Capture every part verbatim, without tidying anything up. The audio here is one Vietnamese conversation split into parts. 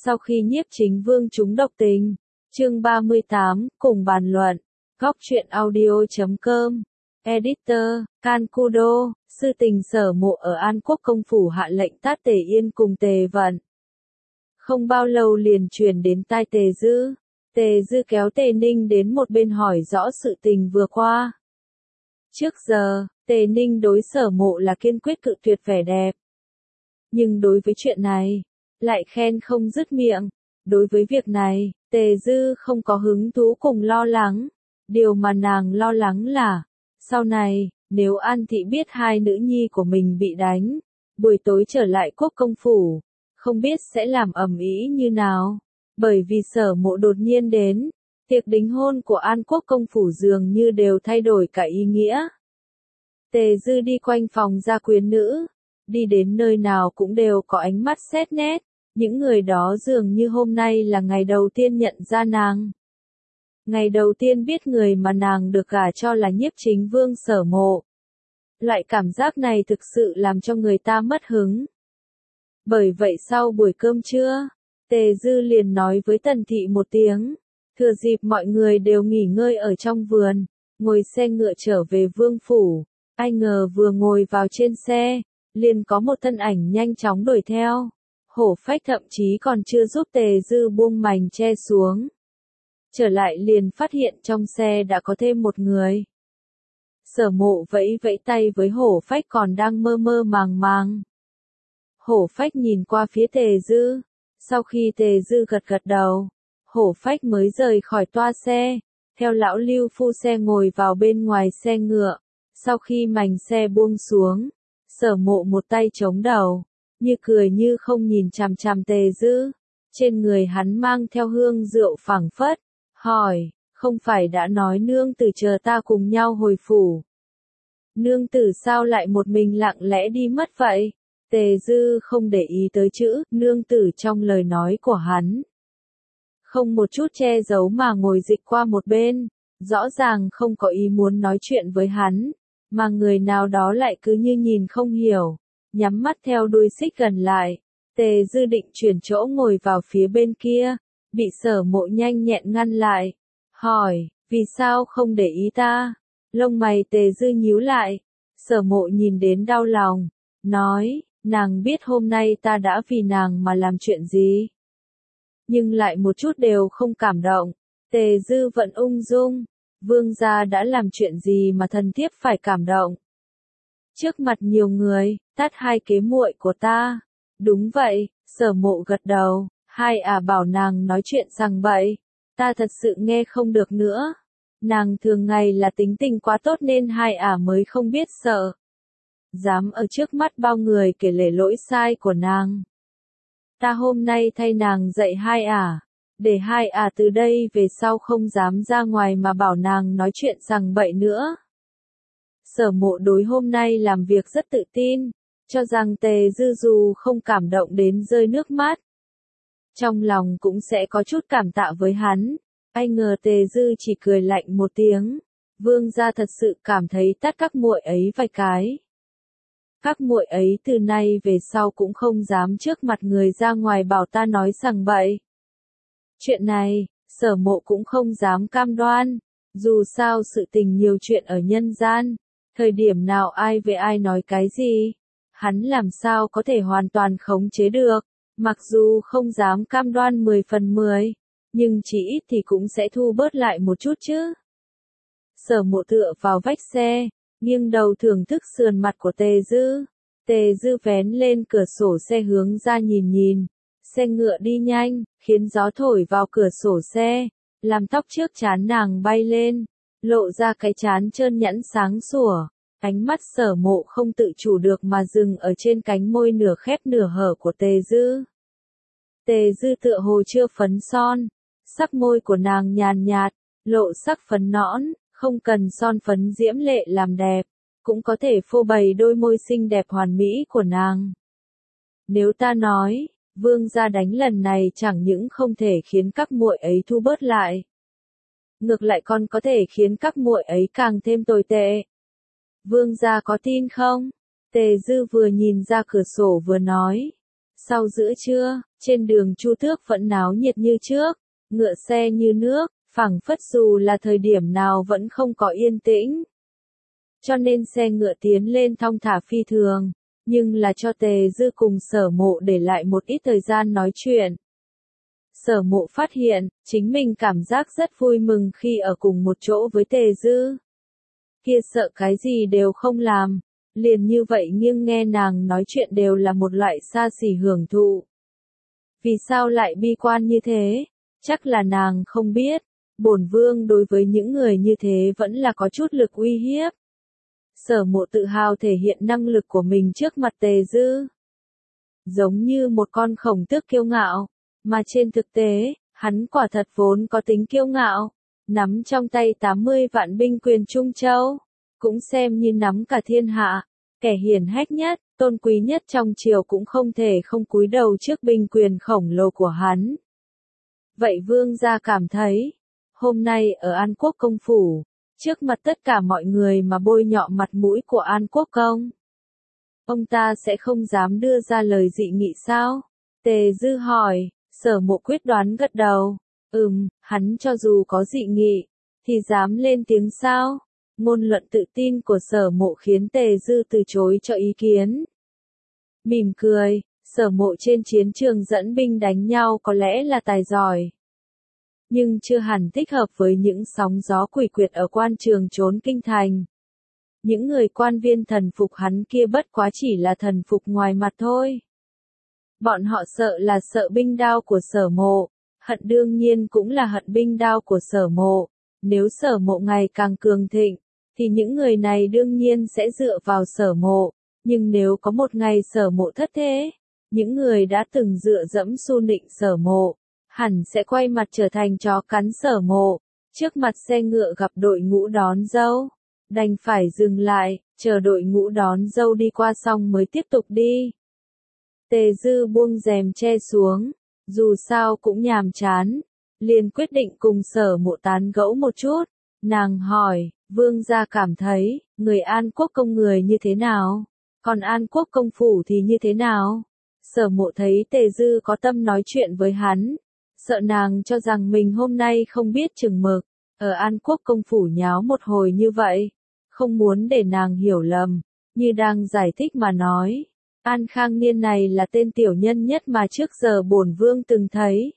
Sau khi Nhiếp Chính Vương trúng độc tình, chương ba mươi tám, cùng bàn luận, góc truyện audio chấm com, editor, Cancudo, sư tình Sở Mộ ở An Quốc công phủ hạ lệnh tát Tề Yên cùng Tề Vận. Không bao lâu liền truyền đến tai Tề Dư, Tề Dư kéo Tề Ninh đến một bên hỏi rõ sự tình vừa qua. Trước giờ, Tề Ninh đối Sở Mộ là kiên quyết cự tuyệt vẻ đẹp. Nhưng đối với chuyện này, lại khen không dứt miệng. Đối với việc này, Tề Dư không có hứng thú cùng lo lắng. Điều mà nàng lo lắng là, sau này, nếu An Thị biết hai nữ nhi của mình bị đánh, buổi tối trở lại Quốc công phủ, không biết sẽ làm ầm ĩ như nào. Bởi vì Sở Mộ đột nhiên đến, tiệc đính hôn của An Quốc công phủ dường như đều thay đổi cả ý nghĩa. Tề Dư đi quanh phòng gia quyến nữ, đi đến nơi nào cũng đều có ánh mắt xét nét, những người đó dường như hôm nay là ngày đầu tiên nhận ra nàng. Ngày đầu tiên biết người mà nàng được gả cho là Nhiếp Chính Vương Sở Mộ. Loại cảm giác này thực sự làm cho người ta mất hứng. Bởi vậy sau buổi cơm trưa, Tề Dư liền nói với Tần Thị một tiếng, thừa dịp mọi người đều nghỉ ngơi ở trong vườn, ngồi xe ngựa trở về vương phủ. Ai ngờ vừa ngồi vào trên xe, liền có một thân ảnh nhanh chóng đuổi theo. Hổ Phách thậm chí còn chưa giúp Tề Dư buông mành che xuống. Trở lại liền phát hiện trong xe đã có thêm một người. Sở Mộ vẫy vẫy tay với Hổ Phách còn đang mơ mơ màng màng. Hổ Phách nhìn qua phía Tề Dư, sau khi Tề Dư gật gật đầu, Hổ Phách mới rời khỏi toa xe, theo lão Lưu phu xe ngồi vào bên ngoài xe ngựa. Sau khi mành xe buông xuống, Sở Mộ một tay chống đầu, như cười như không nhìn chằm chằm Tề Dư. Trên người hắn mang theo hương rượu phảng phất, hỏi, không phải đã nói nương tử chờ ta cùng nhau hồi phủ. Nương tử sao lại một mình lặng lẽ đi mất vậy? Tề Dư không để ý tới chữ nương tử trong lời nói của hắn. Không một chút che giấu mà ngồi dịch qua một bên, rõ ràng không có ý muốn nói chuyện với hắn, mà người nào đó lại cứ như nhìn không hiểu, nhắm mắt theo đuôi xích gần lại. Tề Dư định chuyển chỗ ngồi vào phía bên kia, bị Sở Mộ nhanh nhẹn ngăn lại, hỏi, vì sao không để ý ta? Lông mày Tề Dư nhíu lại, Sở Mộ nhìn đến đau lòng, nói, nàng biết hôm nay ta đã vì nàng mà làm chuyện gì. Nhưng lại một chút đều không cảm động. Tề Dư vẫn ung dung, vương gia đã làm chuyện gì mà thần thiếp phải cảm động? Trước mặt nhiều người, tát hai kế muội của ta. Đúng vậy, Sở Mộ gật đầu, hai ả bảo nàng nói chuyện rằng bậy, ta thật sự nghe không được nữa. Nàng thường ngày là tính tình quá tốt nên hai ả mới không biết sợ. Dám ở trước mắt bao người kể lể lỗi sai của nàng. Ta hôm nay thay nàng dạy hai ả, để hai ả từ đây về sau không dám ra ngoài mà bảo nàng nói chuyện rằng bậy nữa. Sở Mộ đối hôm nay làm việc rất tự tin, cho rằng Tề Dư dù không cảm động đến rơi nước mắt, trong lòng cũng sẽ có chút cảm tạ với hắn. Ai ngờ Tề Dư chỉ cười lạnh một tiếng, vương gia thật sự cảm thấy tát các muội ấy vài cái. Các muội ấy từ nay về sau cũng không dám trước mặt người ra ngoài bảo ta nói rằng bậy. Chuyện này, Sở Mộ cũng không dám cam đoan, dù sao sự tình nhiều chuyện ở nhân gian, thời điểm nào ai về ai nói cái gì, hắn làm sao có thể hoàn toàn khống chế được. Mặc dù không dám cam đoan mười phần mười, nhưng chỉ ít thì cũng sẽ thu bớt lại một chút chứ. Sở Mộ tựa vào vách xe, nghiêng đầu thưởng thức sườn mặt của Tề Dư. Tề Dư vén lên cửa sổ xe hướng ra nhìn nhìn. Xe ngựa đi nhanh, khiến gió thổi vào cửa sổ xe, làm tóc trước trán nàng bay lên, lộ ra cái trán trơn nhẵn sáng sủa. Ánh mắt Sở Mộ không tự chủ được mà dừng ở trên cánh môi nửa khép nửa hở của Tề Dư. Tề Dư tựa hồ chưa phấn son, sắc môi của nàng nhàn nhạt, lộ sắc phấn nõn, không cần son phấn diễm lệ làm đẹp, cũng có thể phô bày đôi môi xinh đẹp hoàn mỹ của nàng. Nếu ta nói, vương gia đánh lần này chẳng những không thể khiến các muội ấy thu bớt lại, ngược lại còn có thể khiến các muội ấy càng thêm tồi tệ. Vương gia có tin không? Tề Dư vừa nhìn ra cửa sổ vừa nói. Sau giữa trưa, trên đường Chu Tước vẫn náo nhiệt như trước, ngựa xe như nước, phảng phất dù là thời điểm nào vẫn không có yên tĩnh. Cho nên xe ngựa tiến lên thong thả phi thường, nhưng là cho Tề Dư cùng Sở Mộ để lại một ít thời gian nói chuyện. Sở Mộ phát hiện, chính mình cảm giác rất vui mừng khi ở cùng một chỗ với Tề Dư. Kia sợ cái gì đều không làm, liền như vậy nghiêng nghe nàng nói chuyện đều là một loại xa xỉ hưởng thụ. Vì sao lại bi quan như thế? Chắc là nàng không biết, bổn vương đối với những người như thế vẫn là có chút lực uy hiếp. Sở Mộ tự hào thể hiện năng lực của mình trước mặt Tề Dư. Giống như một con khổng tước kiêu ngạo, mà trên thực tế, hắn quả thật vốn có tính kiêu ngạo, nắm trong tay tám mươi vạn binh quyền Trung Châu, cũng xem như nắm cả thiên hạ, kẻ hiển hách nhất, tôn quý nhất trong triều cũng không thể không cúi đầu trước binh quyền khổng lồ của hắn. Vậy vương gia cảm thấy, hôm nay ở An Quốc công phủ, trước mặt tất cả mọi người mà bôi nhọ mặt mũi của An Quốc công, ông ta sẽ không dám đưa ra lời dị nghị sao? Tề Dư hỏi. Sở Mộ quyết đoán gật đầu. Ừm, hắn cho dù có dị nghị, thì dám lên tiếng sao? Ngôn luận tự tin của Sở Mộ khiến Tề Dư từ chối cho ý kiến. Mỉm cười, Sở Mộ trên chiến trường dẫn binh đánh nhau có lẽ là tài giỏi, nhưng chưa hẳn thích hợp với những sóng gió quỷ quyệt ở quan trường trốn kinh thành. Những người quan viên thần phục hắn kia bất quá chỉ là thần phục ngoài mặt thôi. Bọn họ sợ là sợ binh đao của Sở Mộ, hận đương nhiên cũng là hận binh đao của Sở Mộ. Nếu Sở Mộ ngày càng cường thịnh, thì những người này đương nhiên sẽ dựa vào Sở Mộ, nhưng nếu có một ngày Sở Mộ thất thế, những người đã từng dựa dẫm xu nịnh Sở Mộ, hẳn sẽ quay mặt trở thành chó cắn Sở Mộ. Trước mặt xe ngựa gặp đội ngũ đón dâu, đành phải dừng lại, chờ đội ngũ đón dâu đi qua xong mới tiếp tục đi. Tề Dư buông rèm che xuống, dù sao cũng nhàm chán, liền quyết định cùng Sở Mộ tán gẫu một chút. Nàng hỏi, vương gia cảm thấy, người An Quốc công người như thế nào? Còn An Quốc công phủ thì như thế nào? Sở Mộ thấy Tề Dư có tâm nói chuyện với hắn, sợ nàng cho rằng mình hôm nay không biết chừng mực, ở An Quốc công phủ nháo một hồi như vậy, không muốn để nàng hiểu lầm, như đang giải thích mà nói. An Khang Niên này là tên tiểu nhân nhất mà trước giờ bổn vương từng thấy.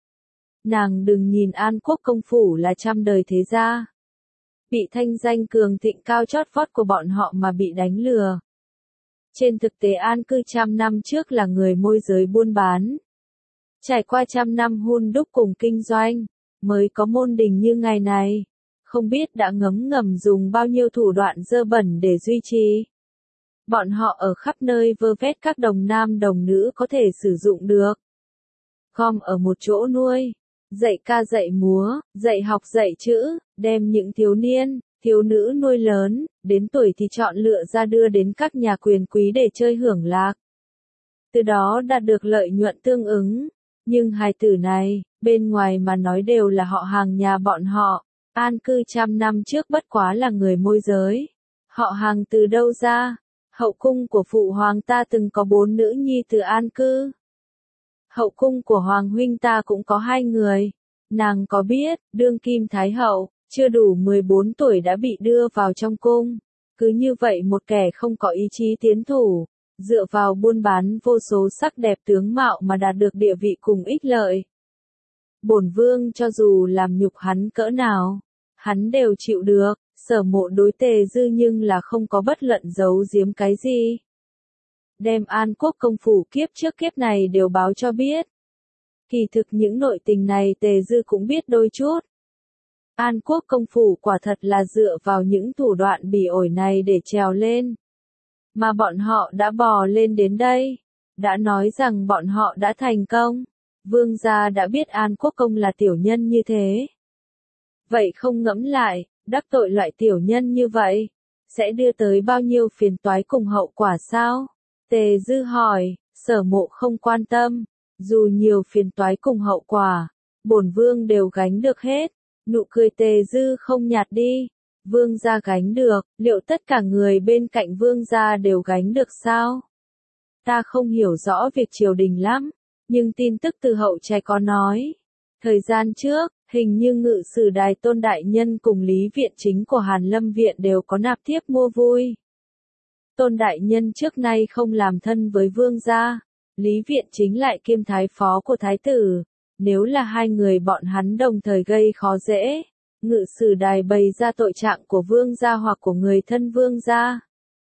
Nàng đừng nhìn An Quốc công phủ là trăm đời thế gia, bị thanh danh cường thịnh cao chót vót của bọn họ mà bị đánh lừa. Trên thực tế An cư trăm năm trước là người môi giới buôn bán. Trải qua trăm năm hun đúc cùng kinh doanh, mới có môn đình như ngày này. Không biết đã ngấm ngầm dùng bao nhiêu thủ đoạn dơ bẩn để duy trì. Bọn họ ở khắp nơi vơ vét các đồng nam đồng nữ có thể sử dụng được. Gom ở một chỗ nuôi, dạy ca dạy múa, dạy học dạy chữ, đem những thiếu niên, thiếu nữ nuôi lớn, đến tuổi thì chọn lựa ra đưa đến các nhà quyền quý để chơi hưởng lạc. Từ đó đạt được lợi nhuận tương ứng. Nhưng hài tử này, bên ngoài mà nói đều là họ hàng nhà bọn họ. An cư trăm năm trước bất quá là người môi giới. Họ hàng từ đâu ra? Hậu cung của phụ hoàng ta từng có bốn nữ nhi từ An cư. Hậu cung của hoàng huynh ta cũng có hai người. Nàng có biết, đương kim thái hậu, chưa đủ mười bốn tuổi đã bị đưa vào trong cung. Cứ như vậy một kẻ không có ý chí tiến thủ, dựa vào buôn bán vô số sắc đẹp tướng mạo mà đạt được địa vị cùng ích lợi. Bổn vương cho dù làm nhục hắn cỡ nào, hắn đều chịu được. Sở Mộ đối Tề Dư nhưng là không có bất luận giấu giếm cái gì. Đem An Quốc công phủ kiếp trước kiếp này đều báo cho biết. Kỳ thực những nội tình này Tề Dư cũng biết đôi chút. An Quốc công phủ quả thật là dựa vào những thủ đoạn bỉ ổi này để trèo lên. Mà bọn họ đã bò lên đến đây. Đã nói rằng bọn họ đã thành công. Vương gia đã biết An Quốc công là tiểu nhân như thế. Vậy không ngẫm lại, đắc tội loại tiểu nhân như vậy, sẽ đưa tới bao nhiêu phiền toái cùng hậu quả sao? Tề Dư hỏi. Sở Mộ không quan tâm, dù nhiều phiền toái cùng hậu quả, bổn vương đều gánh được hết. Nụ cười Tề Dư không nhạt đi. Vương gia gánh được, liệu tất cả người bên cạnh vương gia đều gánh được sao? ta không hiểu rõ việc triều đình lắm, nhưng tin tức từ hậu trạch có nói. Thời gian trước, hình như ngự sử đài Tôn Đại Nhân cùng Lý Viện Chính của Hàn Lâm Viện đều có nạp thiếp mua vui. Tôn Đại Nhân trước nay không làm thân với vương gia, Lý Viện Chính lại kiêm thái phó của thái tử, nếu là hai người bọn hắn đồng thời gây khó dễ, ngự sử đài bày ra tội trạng của vương gia hoặc của người thân vương gia.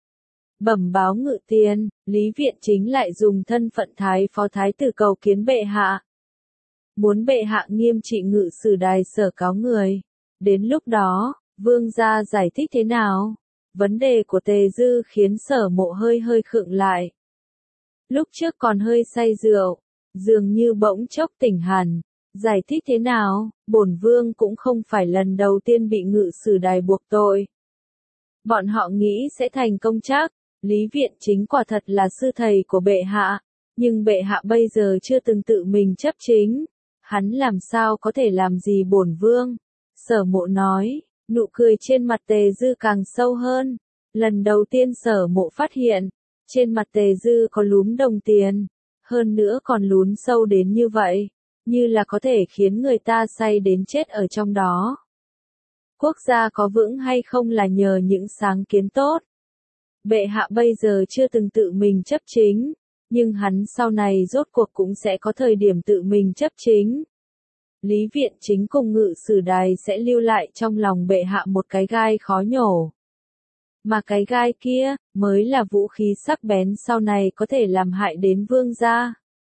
Bẩm báo ngự tiền, Lý Viện Chính lại dùng thân phận thái phó thái tử cầu kiến bệ hạ. Muốn bệ hạ nghiêm trị ngự sử đài sở cáo người. Đến lúc đó, vương gia giải thích thế nào? Vấn đề của Tề Dư khiến Sở Mộ hơi hơi khựng lại. Lúc trước còn hơi say rượu, dường như bỗng chốc tỉnh hẳn. Giải thích thế nào? Bổn vương cũng không phải lần đầu tiên bị ngự sử đài buộc tội. Bọn họ nghĩ sẽ thành công chắc. Lý Viện Chính quả thật là sư thầy của bệ hạ, nhưng bệ hạ bây giờ chưa từng tự mình chấp chính. Hắn làm sao có thể làm gì bổn vương? Sở Mộ nói, nụ cười trên mặt Tề Dư càng sâu hơn. Lần đầu tiên Sở Mộ phát hiện, trên mặt Tề Dư có lúm đồng tiền, hơn nữa còn lún sâu đến như vậy, như là có thể khiến người ta say đến chết ở trong đó. Quốc gia có vững hay không là nhờ những sáng kiến tốt. Bệ hạ bây giờ chưa từng tự mình chấp chính, nhưng hắn sau này rốt cuộc cũng sẽ có thời điểm tự mình chấp chính. Lý Viện Chính cùng ngự sử đài sẽ lưu lại trong lòng bệ hạ một cái gai khó nhổ. Mà cái gai kia, mới là vũ khí sắc bén sau này có thể làm hại đến vương gia.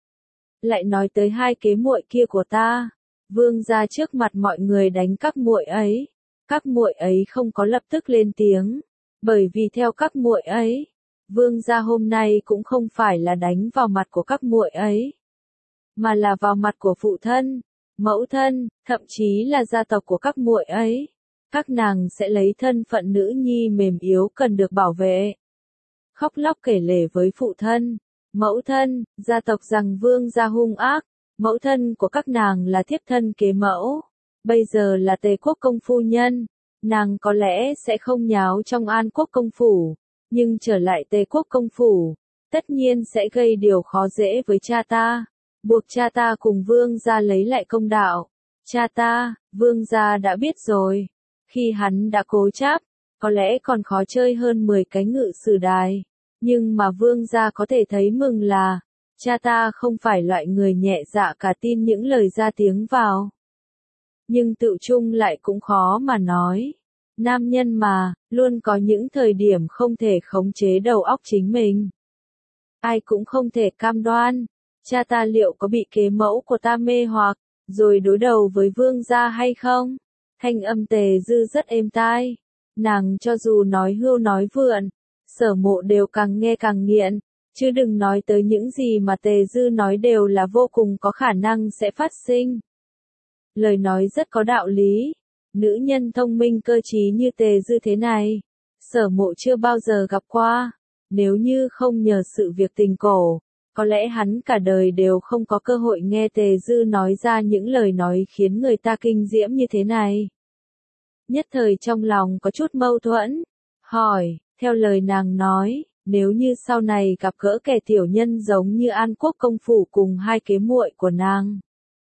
Lại nói tới hai kế muội kia của ta, vương gia trước mặt mọi người đánh các muội ấy, các muội ấy không có lập tức lên tiếng, bởi vì theo các muội ấy, vương gia hôm nay cũng không phải là đánh vào mặt của các muội ấy, mà là vào mặt của phụ thân, mẫu thân, thậm chí là gia tộc của các muội ấy. Các nàng sẽ lấy thân phận nữ nhi mềm yếu cần được bảo vệ. Khóc lóc kể lể với phụ thân, mẫu thân, gia tộc rằng vương gia hung ác, mẫu thân của các nàng là thiếp thân kế mẫu, bây giờ là Tề quốc công phu nhân, nàng có lẽ sẽ không nháo trong An quốc công phủ, nhưng trở lại Tề quốc công phủ, tất nhiên sẽ gây điều khó dễ với cha ta, buộc cha ta cùng vương gia lấy lại công đạo. Cha ta, vương gia đã biết rồi. Khi hắn đã cố chấp, có lẽ còn khó chơi hơn mười cái ngự sử đài, nhưng mà vương gia có thể thấy mừng là, cha ta không phải loại người nhẹ dạ cả tin những lời ra tiếng vào. Nhưng tự chung lại cũng khó mà nói. Nam nhân mà, luôn có những thời điểm không thể khống chế đầu óc chính mình. Ai cũng không thể cam đoan, cha ta liệu có bị kế mẫu của ta mê hoặc, rồi đối đầu với vương gia hay không? Thanh âm Tề Dư rất êm tai, nàng cho dù nói hưu nói vượn, Sở Mộ đều càng nghe càng nghiện, chứ đừng nói tới những gì mà Tề Dư nói đều là vô cùng có khả năng sẽ phát sinh. Lời nói rất có đạo lý, nữ nhân thông minh cơ trí như Tề Dư thế này, Sở Mộ chưa bao giờ gặp qua, nếu như không nhờ sự việc tình cổ, có lẽ hắn cả đời đều không có cơ hội nghe Tề Dư nói ra những lời nói khiến người ta kinh diễm như thế này. Nhất thời trong lòng có chút mâu thuẫn, hỏi, theo lời nàng nói, nếu như sau này gặp gỡ kẻ tiểu nhân giống như An quốc công phủ cùng hai kế muội của nàng,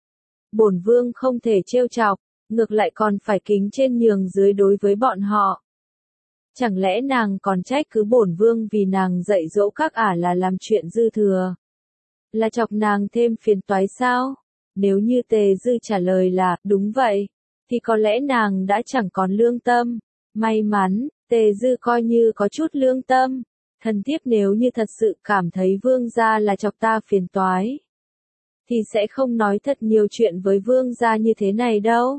bổn vương không thể trêu chọc, ngược lại còn phải kính trên nhường dưới đối với bọn họ. Chẳng lẽ nàng còn trách cứ bổn vương vì nàng dạy dỗ các ả là làm chuyện dư thừa, là chọc nàng thêm phiền toái sao? Nếu như Tề Dư trả lời là đúng vậy, thì có lẽ nàng đã chẳng còn lương tâm. May mắn, Tề Dư coi như có chút lương tâm. Thần thiếp nếu như thật sự cảm thấy vương gia là chọc ta phiền toái, thì sẽ không nói thật nhiều chuyện với vương gia như thế này đâu.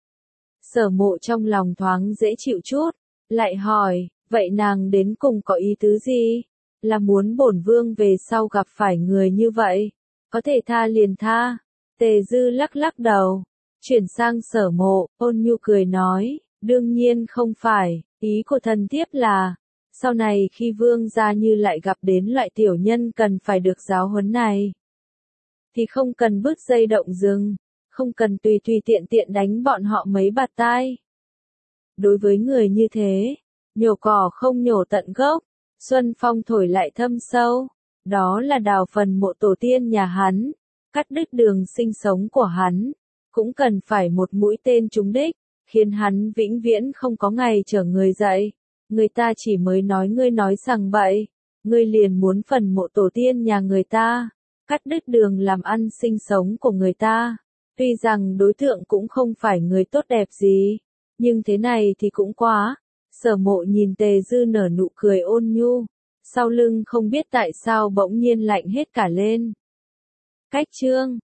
Sở Mộ trong lòng thoáng dễ chịu chút, lại hỏi, vậy nàng đến cùng có ý tứ gì? Là muốn bổn vương về sau gặp phải người như vậy, có thể tha liền tha. Tề Dư lắc lắc đầu, chuyển sang Sở Mộ, ôn nhu cười nói, đương nhiên không phải, ý của thần thiếp là, sau này khi vương gia như lại gặp đến loại tiểu nhân cần phải được giáo huấn này, thì không cần bứt dây động rừng, không cần tùy tùy tiện tiện đánh bọn họ mấy bạt tai. Đối với người như thế, nhổ cỏ không nhổ tận gốc, xuân phong thổi lại thâm sâu, đó là đào phần mộ tổ tiên nhà hắn, cắt đứt đường sinh sống của hắn, cũng cần phải một mũi tên trúng đích, khiến hắn vĩnh viễn không có ngày trở người dậy. Người ta chỉ mới nói ngươi nói sằng bậy, ngươi liền muốn phần mộ tổ tiên nhà người ta, cắt đứt đường làm ăn sinh sống của người ta. Tuy rằng đối tượng cũng không phải người tốt đẹp gì, nhưng thế này thì cũng quá. Sở Mộ nhìn Tề Dư nở nụ cười ôn nhu, sau lưng không biết tại sao bỗng nhiên lạnh hết cả lên. Cách chương